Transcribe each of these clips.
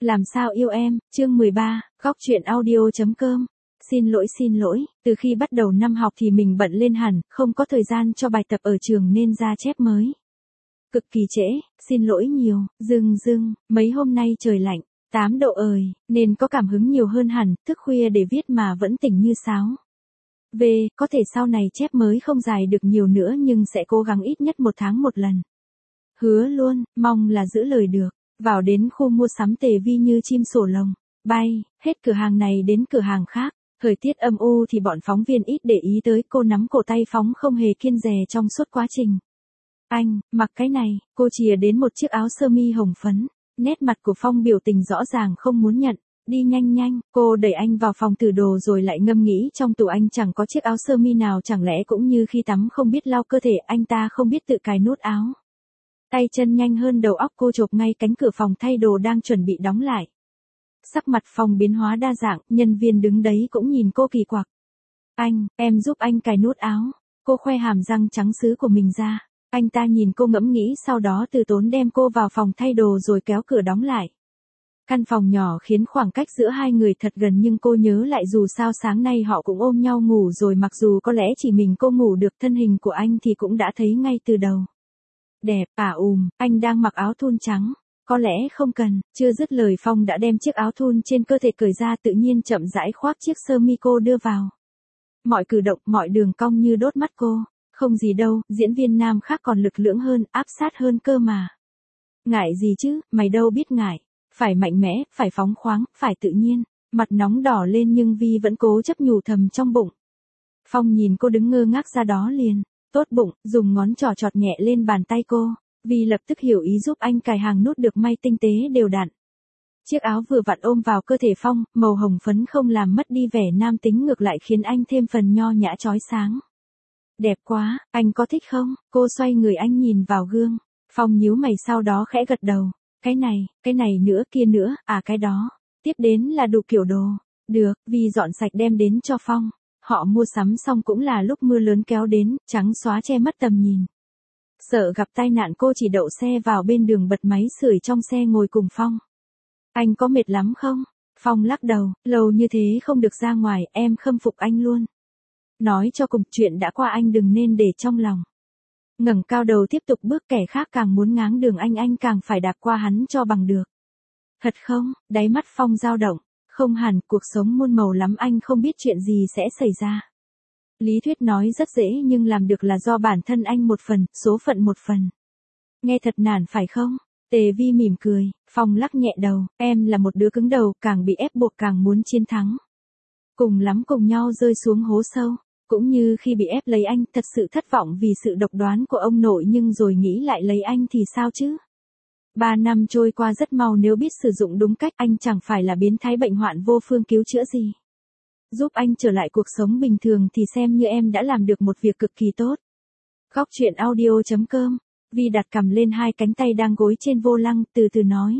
Làm sao yêu em, chương 13, góc truyện audio.com. Xin lỗi, từ khi bắt đầu năm học thì mình bận lên hẳn, không có thời gian cho bài tập ở trường nên ra chép mới. Cực kỳ trễ, xin lỗi nhiều, mấy hôm nay trời lạnh, 8 độ nên có cảm hứng nhiều hơn hẳn, thức khuya để viết mà vẫn tỉnh như sáo. Có thể sau này chép mới không dài được nhiều nữa nhưng sẽ cố gắng ít nhất 1 tháng 1 lần. Hứa luôn, mong là giữ lời được. Vào đến khu mua sắm Tề Vi như chim sổ lồng, bay, hết cửa hàng này đến cửa hàng khác. Thời tiết âm u thì bọn phóng viên ít để ý tới, cô nắm cổ tay Phong không hề kiêng dè trong suốt quá trình. Anh, mặc cái này, cô chìa đến một chiếc áo sơ mi hồng phấn. Nét mặt của Phong biểu tình rõ ràng không muốn nhận. Đi nhanh, cô đẩy anh vào phòng thử đồ rồi lại ngâm nghĩ trong tủ anh chẳng có chiếc áo sơ mi nào, chẳng lẽ cũng như khi tắm không biết lau cơ thể, anh ta không biết tự cài nút áo. Tay chân nhanh hơn đầu óc cô chộp ngay cánh cửa phòng thay đồ đang chuẩn bị đóng lại. Sắc mặt Phong biến hóa đa dạng, nhân viên đứng đấy cũng nhìn cô kỳ quặc. Em giúp anh cài nút áo. Cô khoe hàm răng trắng sứ của mình ra. Anh ta nhìn cô ngẫm nghĩ sau đó từ tốn đem cô vào phòng thay đồ rồi kéo cửa đóng lại. Căn phòng nhỏ khiến khoảng cách giữa hai người thật gần nhưng cô nhớ lại dù sao sáng nay họ cũng ôm nhau ngủ rồi, mặc dù có lẽ chỉ mình cô ngủ được, thân hình của anh thì cũng đã thấy ngay từ đầu. Đẹp, anh đang mặc áo thun trắng. Có lẽ không cần, chưa dứt lời Phong đã đem chiếc áo thun trên cơ thể cởi ra, tự nhiên chậm rãi khoác chiếc sơ mi cô đưa vào. Mọi cử động, mọi đường cong như đốt mắt cô. Không gì đâu, diễn viên nam khác còn lực lưỡng hơn, áp sát hơn cơ mà. Ngại gì chứ, mày đâu biết ngại. Phải mạnh mẽ, phải phóng khoáng, phải tự nhiên. Mặt nóng đỏ lên nhưng Vi vẫn cố chấp nhủ thầm trong bụng. Phong nhìn cô đứng ngơ ngác ra đó liền. Tốt bụng, dùng ngón trỏ chọt nhẹ lên bàn tay cô. Vi lập tức hiểu ý giúp anh cài hàng nút được may tinh tế đều đặn. Chiếc áo vừa vặn ôm vào cơ thể Phong, màu hồng phấn không làm mất đi vẻ nam tính, ngược lại khiến anh thêm phần nho nhã chói sáng. Đẹp quá, anh có thích không? Cô xoay người anh nhìn vào gương. Phong nhíu mày sau đó khẽ gật đầu. Cái này nữa, kia nữa, cái đó. Tiếp đến là đủ kiểu đồ. Được, Vi dọn sạch đem đến cho Phong. Họ mua sắm xong cũng là lúc mưa lớn kéo đến, trắng xóa che mất tầm nhìn. Sợ gặp tai nạn cô chỉ đậu xe vào bên đường, bật máy sưởi trong xe ngồi cùng Phong. Anh có mệt lắm không? Phong lắc đầu, lâu như thế không được ra ngoài, em khâm phục anh luôn. Nói cho cùng, chuyện đã qua anh đừng nên để trong lòng. Ngẩng cao đầu tiếp tục bước, kẻ khác càng muốn ngáng đường anh càng phải đạp qua hắn cho bằng được. Thật không? Đáy mắt Phong dao động. Không hẳn, cuộc sống muôn màu lắm, anh không biết chuyện gì sẽ xảy ra. Lý thuyết nói rất dễ nhưng làm được là do bản thân anh một phần, số phận một phần. Nghe thật nản phải không? Tề Vi mỉm cười, Phong lắc nhẹ đầu, em là một đứa cứng đầu, càng bị ép buộc càng muốn chiến thắng. Cùng lắm cùng nhau rơi xuống hố sâu. Cũng như khi bị ép lấy anh, thật sự thất vọng vì sự độc đoán của ông nội, nhưng rồi nghĩ lại lấy anh thì sao chứ? 3 năm trôi qua rất mau, nếu biết sử dụng đúng cách anh chẳng phải là biến thái bệnh hoạn vô phương cứu chữa gì. Giúp anh trở lại cuộc sống bình thường thì xem như em đã làm được một việc cực kỳ tốt. Góc truyện audio.com. Vi đặt cằm lên hai cánh tay đang gối trên vô lăng, từ từ nói.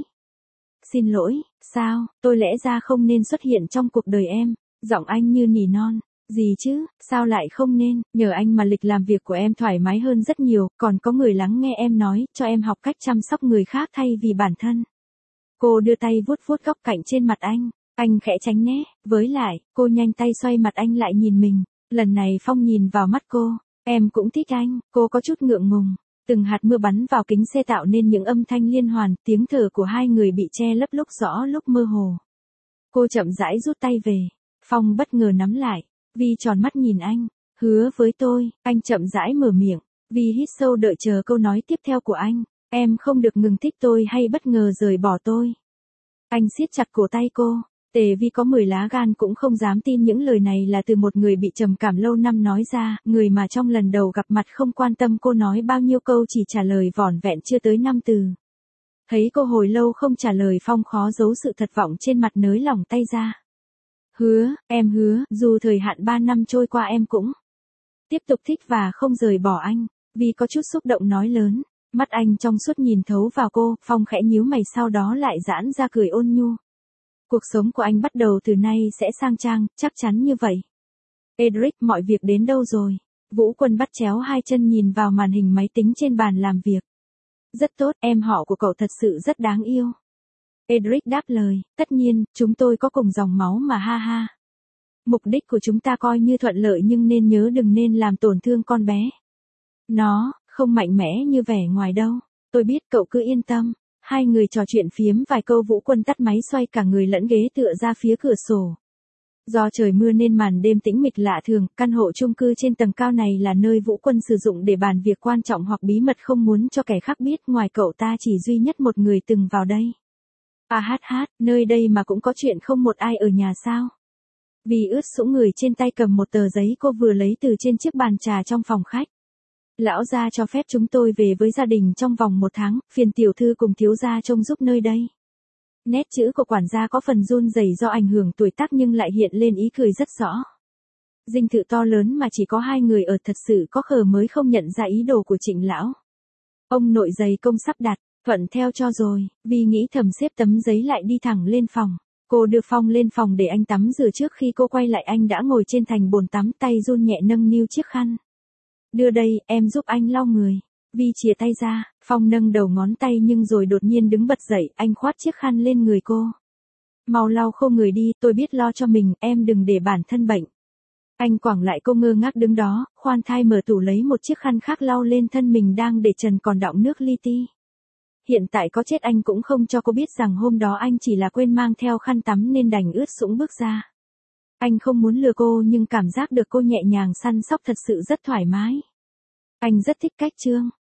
Xin lỗi, sao, tôi lẽ ra không nên xuất hiện trong cuộc đời em. Giọng anh như nỉ non. Gì chứ, sao lại không nên, nhờ anh mà lịch làm việc của em thoải mái hơn rất nhiều, còn có người lắng nghe em nói, cho em học cách chăm sóc người khác thay vì bản thân. Cô đưa tay vuốt góc cạnh trên mặt anh khẽ tránh né, với lại, cô nhanh tay xoay mặt anh lại nhìn mình, lần này Phong nhìn vào mắt cô, em cũng thích anh, cô có chút ngượng ngùng, từng hạt mưa bắn vào kính xe tạo nên những âm thanh liên hoàn, tiếng thở của hai người bị che lấp, lúc rõ lúc mơ hồ. Cô chậm rãi rút tay về, Phong bất ngờ nắm lại. Vi tròn mắt nhìn anh, hứa với tôi, anh chậm rãi mở miệng, Vi hít sâu đợi chờ câu nói tiếp theo của anh, em không được ngừng thích tôi hay bất ngờ rời bỏ tôi. Anh siết chặt cổ tay cô, Tề Vi có 10 lá gan cũng không dám tin những lời này là từ một người bị trầm cảm lâu năm nói ra, người mà trong lần đầu gặp mặt không quan tâm cô nói bao nhiêu câu, chỉ trả lời vỏn vẹn chưa tới 5 từ. Thấy cô hồi lâu không trả lời, Phong khó giấu sự thất vọng trên mặt, nới lỏng tay ra. Em hứa, dù thời hạn 3 năm trôi qua em cũng tiếp tục thích và không rời bỏ anh. Vi có chút xúc động nói lớn, mắt anh trong suốt nhìn thấu vào cô, Phong khẽ nhíu mày sau đó lại giãn ra cười ôn nhu. Cuộc sống của anh bắt đầu từ nay sẽ sang trang, chắc chắn như vậy. Edric, mọi việc đến đâu rồi? Vũ Quân bắt chéo hai chân nhìn vào màn hình máy tính trên bàn làm việc. Rất tốt, em họ của cậu thật sự rất đáng yêu. Edric đáp lời, tất nhiên, chúng tôi có cùng dòng máu mà ha ha. Mục đích của chúng ta coi như thuận lợi nhưng nên nhớ đừng nên làm tổn thương con bé. Nó, không mạnh mẽ như vẻ ngoài đâu. Tôi biết cậu cứ yên tâm. Hai người trò chuyện phiếm vài câu Vũ Quân tắt máy xoay cả người lẫn ghế tựa ra phía cửa sổ. Do trời mưa nên màn đêm tĩnh mịch lạ thường, căn hộ chung cư trên tầng cao này là nơi Vũ Quân sử dụng để bàn việc quan trọng hoặc bí mật không muốn cho kẻ khác biết, ngoài cậu ta chỉ duy nhất một người từng vào đây. Nơi đây mà cũng có chuyện không một ai ở nhà sao? Vì ướt sũng người trên tay cầm một tờ giấy cô vừa lấy từ trên chiếc bàn trà trong phòng khách. Lão gia cho phép chúng tôi về với gia đình trong vòng 1 tháng, phiền tiểu thư cùng thiếu gia trông giúp nơi đây. Nét chữ của quản gia có phần run rẩy do ảnh hưởng tuổi tác nhưng lại hiện lên ý cười rất rõ. Dinh thự to lớn mà chỉ có 2 người ở thật sự có khờ mới không nhận ra ý đồ của Trịnh lão. Ông nội giày công sắp đặt, thuận theo cho rồi, vì nghĩ thầm xếp tấm giấy lại đi thẳng lên phòng. Cô đưa Phong lên phòng để anh tắm rửa, trước khi cô quay lại anh đã ngồi trên thành bồn tắm, tay run nhẹ nâng niu chiếc khăn. Đưa đây, em giúp anh lau người. Vi chìa tay ra, Phong nâng đầu ngón tay nhưng rồi đột nhiên đứng bật dậy, anh khoát chiếc khăn lên người cô. Mau lau khô người đi, tôi biết lo cho mình, em đừng để bản thân bệnh. Anh quẳng lại cô ngơ ngác đứng đó, khoan thai mở tủ lấy một chiếc khăn khác lau lên thân mình đang để trần còn đọng nước li ti. Hiện tại có chết anh cũng không cho cô biết rằng hôm đó anh chỉ là quên mang theo khăn tắm nên đành ướt sũng bước ra. Anh không muốn lừa cô nhưng cảm giác được cô nhẹ nhàng săn sóc thật sự rất thoải mái. Anh rất thích cách Trương